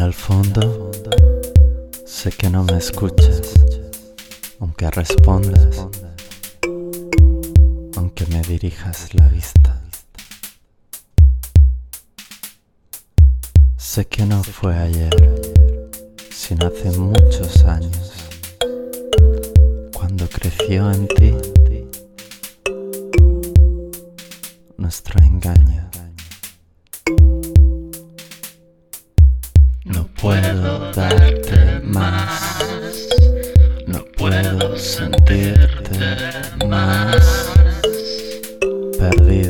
Al fondo, sé que no me escuchas, aunque respondas, aunque me dirijas la vista. Sé que no fue ayer, sino hace muchos años, cuando creció en ti nuestro engaño. No puedo darte más, no puedo sentirte más perdido.